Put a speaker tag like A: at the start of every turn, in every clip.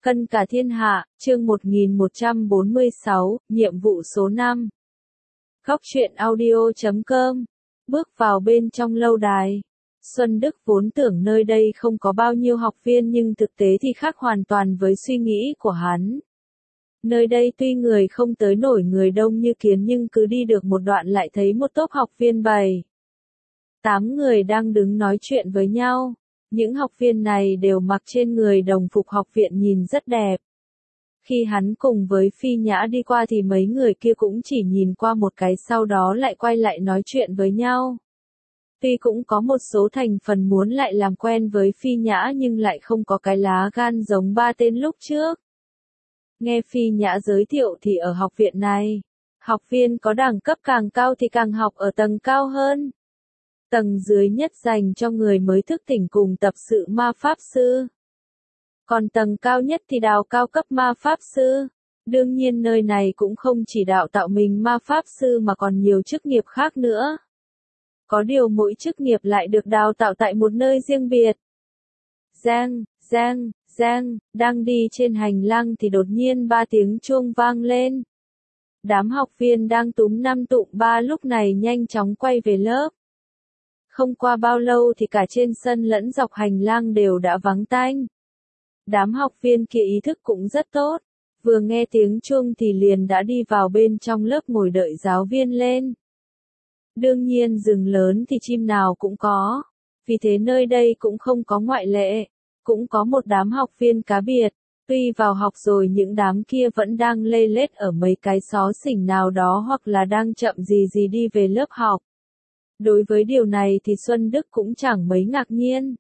A: Cân cả thiên hạ, chương 1146, nhiệm vụ số 5. Góc truyện audio.com. Bước vào bên trong lâu đài. Xuân Đức vốn tưởng nơi đây không có bao nhiêu học viên nhưng thực tế thì khác hoàn toàn với suy nghĩ của hắn. Nơi đây tuy người không tới nổi người đông như kiến nhưng cứ đi được một đoạn lại thấy một tốp học viên 7-8 người đang đứng nói chuyện với nhau. Những học viên này đều mặc trên người đồng phục học viện nhìn rất đẹp. Khi hắn cùng với Phi Nhã đi qua thì mấy người kia cũng chỉ nhìn qua một cái sau đó lại quay lại nói chuyện với nhau. Tuy cũng có một số thành phần muốn lại làm quen với Phi Nhã nhưng lại không có cái lá gan giống ba tên lúc trước. Nghe Phi Nhã giới thiệu thì ở học viện này, học viên có đẳng cấp càng cao thì càng học ở tầng cao hơn. Tầng dưới nhất dành cho người mới thức tỉnh cùng tập sự ma pháp sư. Còn tầng cao nhất thì đào cao cấp ma pháp sư. Đương nhiên nơi này cũng không chỉ đào tạo mình ma pháp sư mà còn nhiều chức nghiệp khác nữa. Có điều mỗi chức nghiệp lại được đào tạo tại một nơi riêng biệt. Giang, đang đi trên hành lang thì đột nhiên 3 tiếng chuông vang lên. Đám học viên đang túm năm tụm ba lúc này nhanh chóng quay về lớp. Không qua bao lâu thì cả trên sân lẫn dọc hành lang đều đã vắng tanh. Đám học viên kia ý thức cũng rất tốt, vừa nghe tiếng chuông thì liền đã đi vào bên trong lớp ngồi đợi giáo viên lên. Đương nhiên rừng lớn thì chim nào cũng có, vì thế nơi đây cũng không có ngoại lệ, cũng có một đám học viên cá biệt, tuy vào học rồi những đám kia vẫn đang lê lết ở mấy cái xó xỉnh nào đó hoặc là đang chậm gì đi về lớp học. Đối với điều này thì Xuân Đức cũng chẳng mấy ngạc nhiên.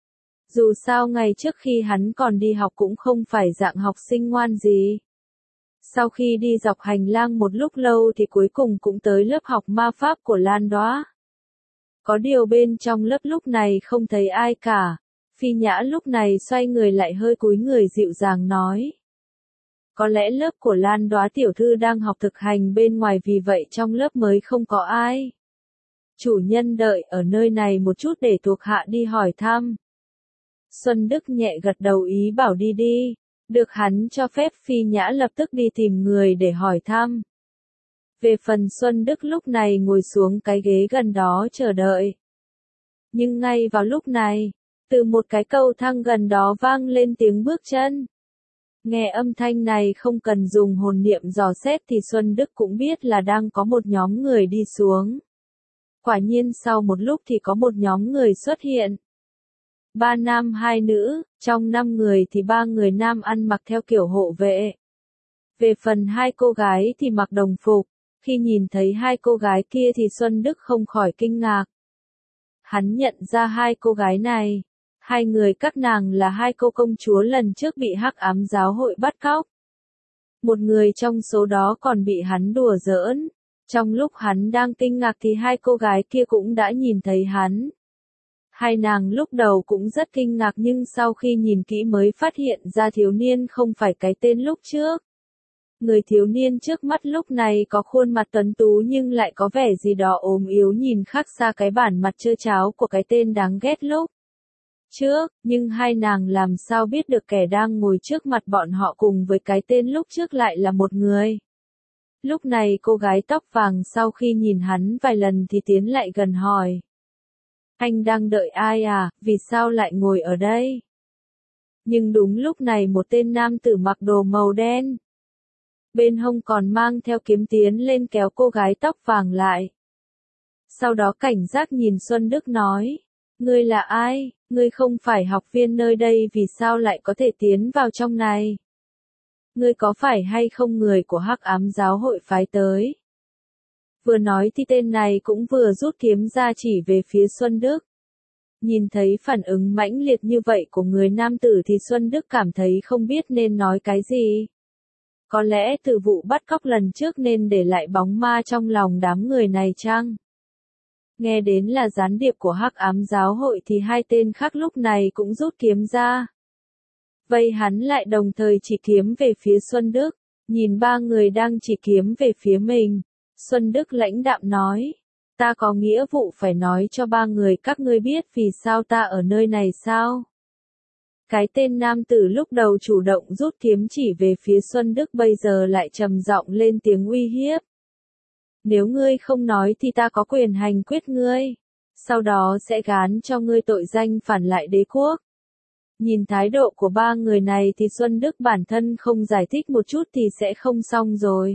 A: Dù sao ngày trước khi hắn còn đi học cũng không phải dạng học sinh ngoan gì. Sau khi đi dọc hành lang một lúc lâu thì cuối cùng cũng tới lớp học ma pháp của Lan Đóa. Có điều bên trong lớp lúc này không thấy ai cả. Phi Nhã lúc này xoay người lại hơi cúi người dịu dàng nói. Có lẽ lớp của Lan Đóa tiểu thư đang học thực hành bên ngoài vì vậy trong lớp mới không có ai. Chủ nhân đợi ở nơi này một chút để thuộc hạ đi hỏi thăm. Xuân Đức nhẹ gật đầu ý bảo đi. Được hắn cho phép Phi Nhã lập tức đi tìm người để hỏi thăm. Về phần Xuân Đức lúc này ngồi xuống cái ghế gần đó chờ đợi. Nhưng ngay vào lúc này, từ một cái cầu thang gần đó vang lên tiếng bước chân. Nghe âm thanh này không cần dùng hồn niệm dò xét thì Xuân Đức cũng biết là đang có một nhóm người đi xuống. Quả nhiên sau một lúc thì có một nhóm người xuất hiện. 3 nam 2 nữ, trong 5 người thì 3 người nam ăn mặc theo kiểu hộ vệ. Về phần 2 cô gái thì mặc đồng phục, khi nhìn thấy 2 cô gái kia thì Xuân Đức không khỏi kinh ngạc. Hắn nhận ra 2 cô gái này, 2 người các nàng là 2 cô công chúa lần trước bị Hắc Ám giáo hội bắt cóc. Một người trong số đó còn bị hắn đùa giỡn. Trong lúc hắn đang kinh ngạc thì 2 cô gái kia cũng đã nhìn thấy hắn. 2 nàng lúc đầu cũng rất kinh ngạc nhưng sau khi nhìn kỹ mới phát hiện ra thiếu niên không phải cái tên lúc trước. Người thiếu niên trước mắt lúc này có khuôn mặt tuấn tú nhưng lại có vẻ gì đó ốm yếu nhìn khác xa cái bản mặt trơ tráo của cái tên đáng ghét lúc trước, nhưng 2 nàng làm sao biết được kẻ đang ngồi trước mặt bọn họ cùng với cái tên lúc trước lại là một người. Lúc này cô gái tóc vàng sau khi nhìn hắn vài lần thì tiến lại gần hỏi. Anh đang đợi ai à, vì sao lại ngồi ở đây? Nhưng đúng lúc này một tên nam tử mặc đồ màu đen. Bên hông còn mang theo kiếm tiến lên kéo cô gái tóc vàng lại. Sau đó cảnh giác nhìn Xuân Đức nói. Ngươi là ai, ngươi không phải học viên nơi đây vì sao lại có thể tiến vào trong này? Ngươi có phải hay không người của Hắc Ám giáo hội phái tới? Vừa nói thì tên này cũng vừa rút kiếm ra chỉ về phía Xuân Đức. Nhìn thấy phản ứng mãnh liệt như vậy của người nam tử thì Xuân Đức cảm thấy không biết nên nói cái gì. Có lẽ từ vụ bắt cóc lần trước nên để lại bóng ma trong lòng đám người này chăng? Nghe đến là gián điệp của Hắc Ám giáo hội thì 2 tên khác lúc này cũng rút kiếm ra. Vây hắn lại đồng thời chỉ kiếm về phía Xuân Đức, nhìn 3 người đang chỉ kiếm về phía mình. Xuân Đức lãnh đạm nói, ta có nghĩa vụ phải nói cho 3 người các ngươi biết vì sao ta ở nơi này sao? Cái tên nam tử lúc đầu chủ động rút kiếm chỉ về phía Xuân Đức bây giờ lại trầm giọng lên tiếng uy hiếp. Nếu ngươi không nói thì ta có quyền hành quyết ngươi. Sau đó sẽ gán cho ngươi tội danh phản lại đế quốc. Nhìn thái độ của ba người này thì Xuân Đức bản thân không giải thích một chút thì sẽ không xong rồi.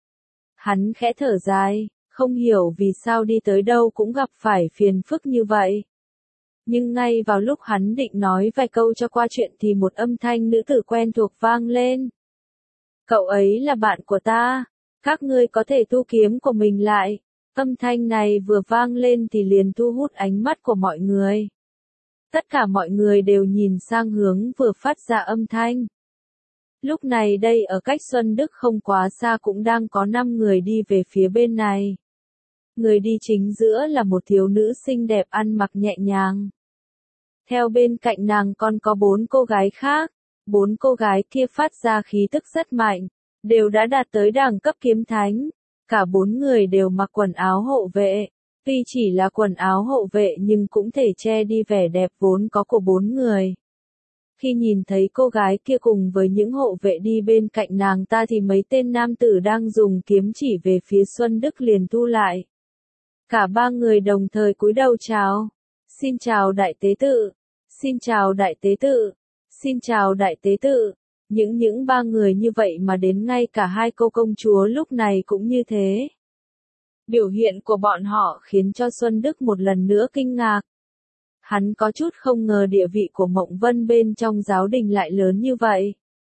A: Hắn khẽ thở dài, không hiểu vì sao đi tới đâu cũng gặp phải phiền phức như vậy. Nhưng ngay vào lúc hắn định nói vài câu cho qua chuyện thì một âm thanh nữ tử quen thuộc vang lên. Cậu ấy là bạn của ta, các ngươi có thể thu kiếm của mình lại. Âm thanh này vừa vang lên thì liền thu hút ánh mắt của mọi người. Tất cả mọi người đều nhìn sang hướng vừa phát ra âm thanh. Lúc này đây ở cách Xuân Đức không quá xa cũng đang có 5 người đi về phía bên này. Người đi chính giữa là một thiếu nữ xinh đẹp ăn mặc nhẹ nhàng. Theo bên cạnh nàng còn có 4 cô gái khác. 4 cô gái kia phát ra khí tức rất mạnh, đều đã đạt tới đẳng cấp kiếm thánh. Cả 4 người đều mặc quần áo hộ vệ. Tuy chỉ là quần áo hộ vệ nhưng cũng thể che đi vẻ đẹp vốn có của 4 người. Khi nhìn thấy cô gái kia cùng với những hộ vệ đi bên cạnh nàng ta thì mấy tên nam tử đang dùng kiếm chỉ về phía Xuân Đức liền thu lại. Cả 3 người đồng thời cúi đầu chào. Xin chào đại tế tự. Xin chào đại tế tự. Xin chào đại tế tự. Những 3 người như vậy mà đến ngay cả 2 cô công chúa lúc này cũng như thế. Biểu hiện của bọn họ khiến cho Xuân Đức một lần nữa kinh ngạc. Hắn có chút không ngờ địa vị của Mộng Vân bên trong giáo đình lại lớn như vậy.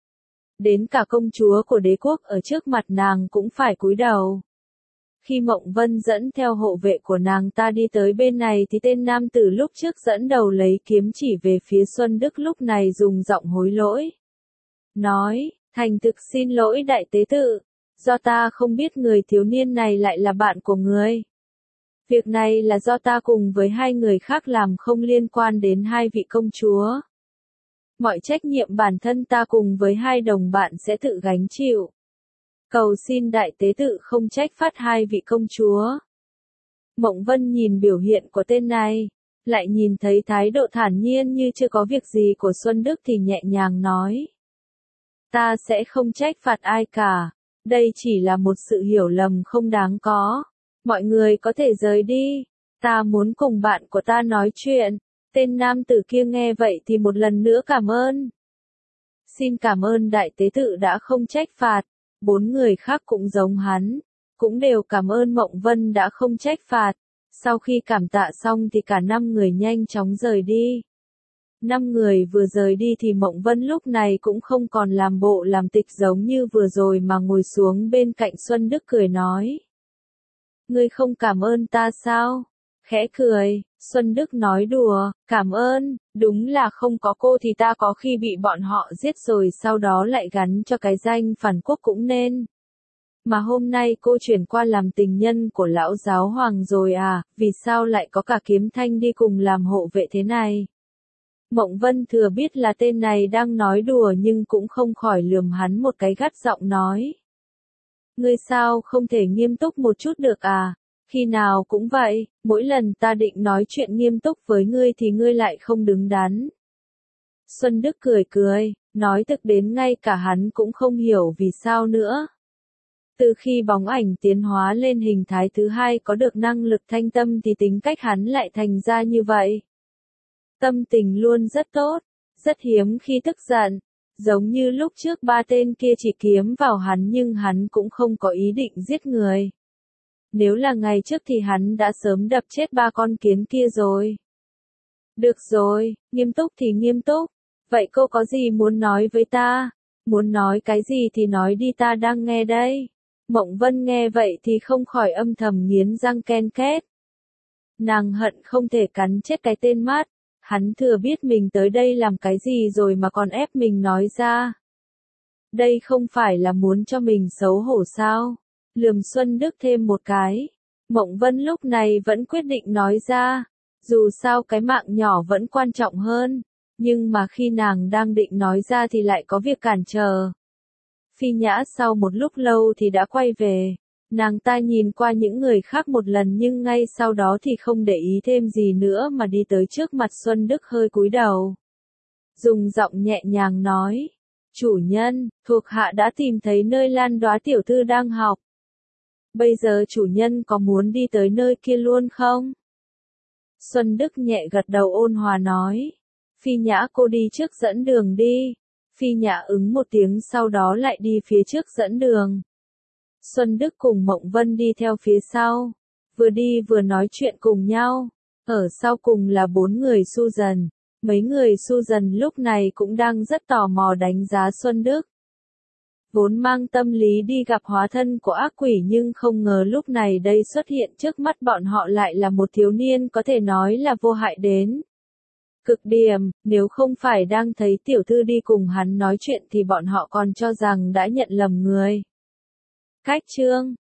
A: Đến cả công chúa của đế quốc ở trước mặt nàng cũng phải cúi đầu. Khi Mộng Vân dẫn theo hộ vệ của nàng ta đi tới bên này thì tên nam tử lúc trước dẫn đầu lấy kiếm chỉ về phía Xuân Đức lúc này dùng giọng hối lỗi. Nói, thành thực xin lỗi đại tế tự, do ta không biết người thiếu niên này lại là bạn của người. Việc này là do ta cùng với 2 người khác làm không liên quan đến 2 vị công chúa. Mọi trách nhiệm bản thân ta cùng với 2 đồng bạn sẽ tự gánh chịu. Cầu xin đại tế tự không trách phạt 2 vị công chúa. Mộng Vân nhìn biểu hiện của tên này, lại nhìn thấy thái độ thản nhiên như chưa có việc gì của Xuân Đức thì nhẹ nhàng nói. Ta sẽ không trách phạt ai cả, đây chỉ là một sự hiểu lầm không đáng có. Mọi người có thể rời đi, ta muốn cùng bạn của ta nói chuyện. Tên nam tử kia nghe vậy thì một lần nữa cảm ơn. Xin cảm ơn đại tế tự đã không trách phạt. 4 người khác cũng giống hắn, cũng đều cảm ơn Mộng Vân đã không trách phạt. Sau khi cảm tạ xong thì cả 5 người nhanh chóng rời đi. 5 người vừa rời đi thì Mộng Vân lúc này cũng không còn làm bộ làm tịch giống như vừa rồi mà ngồi xuống bên cạnh Xuân Đức cười nói. Ngươi không cảm ơn ta sao? Khẽ cười, Xuân Đức nói đùa, cảm ơn, đúng là không có cô thì ta có khi bị bọn họ giết rồi sau đó lại gắn cho cái danh phản quốc cũng nên. Mà hôm nay cô chuyển qua làm tình nhân của lão giáo hoàng rồi à, vì sao lại có cả Kiếm Thanh đi cùng làm hộ vệ thế này? Mộng Vân thừa biết là tên này đang nói đùa nhưng cũng không khỏi lườm hắn một cái gắt giọng nói. Ngươi sao không thể nghiêm túc một chút được à? Khi nào cũng vậy, mỗi lần ta định nói chuyện nghiêm túc với ngươi thì ngươi lại không đứng đắn. Xuân Đức cười cười, nói thực đến ngay cả hắn cũng không hiểu vì sao nữa. Từ khi bóng ảnh tiến hóa lên hình thái thứ 2 có được năng lực thanh tâm thì tính cách hắn lại thành ra như vậy. Tâm tình luôn rất tốt, rất hiếm khi tức giận. Giống như lúc trước 3 tên kia chỉ kiếm vào hắn nhưng hắn cũng không có ý định giết người. Nếu là ngày trước thì hắn đã sớm đập chết 3 con kiến kia rồi. Được rồi, nghiêm túc thì nghiêm túc. Vậy cô có gì muốn nói với ta? Muốn nói cái gì thì nói đi ta đang nghe đây. Mộng Vân nghe vậy thì không khỏi âm thầm nghiến răng ken két. Nàng hận không thể cắn chết cái tên mát. Hắn thừa biết mình tới đây làm cái gì rồi mà còn ép mình nói ra. Đây không phải là muốn cho mình xấu hổ sao? Lườm Xuân Đức thêm một cái. Mộng Vân lúc này vẫn quyết định nói ra. Dù sao cái mạng nhỏ vẫn quan trọng hơn. Nhưng mà khi nàng đang định nói ra thì lại có việc cản trở. Phi Nhã sau một lúc lâu thì đã quay về. Nàng ta nhìn qua những người khác một lần nhưng ngay sau đó thì không để ý thêm gì nữa mà đi tới trước mặt Xuân Đức hơi cúi đầu. dùng giọng nhẹ nhàng nói. Chủ nhân, thuộc hạ đã tìm thấy nơi Lan Đóa tiểu thư đang học. Bây giờ chủ nhân có muốn đi tới nơi kia luôn không? Xuân Đức nhẹ gật đầu ôn hòa nói. Phi Nhã cô đi trước dẫn đường đi. Phi Nhã ứng một tiếng sau đó lại đi phía trước dẫn đường. Xuân Đức cùng Mộng Vân đi theo phía sau. Vừa đi vừa nói chuyện cùng nhau. Ở sau cùng là 4 người Su Dần. Mấy người Su Dần lúc này cũng đang rất tò mò đánh giá Xuân Đức. Vốn mang tâm lý đi gặp hóa thân của ác quỷ nhưng không ngờ lúc này đây xuất hiện trước mắt bọn họ lại là một thiếu niên có thể nói là vô hại đến cực điểm, nếu không phải đang thấy tiểu thư đi cùng hắn nói chuyện thì bọn họ còn cho rằng đã nhận lầm người. Cách chương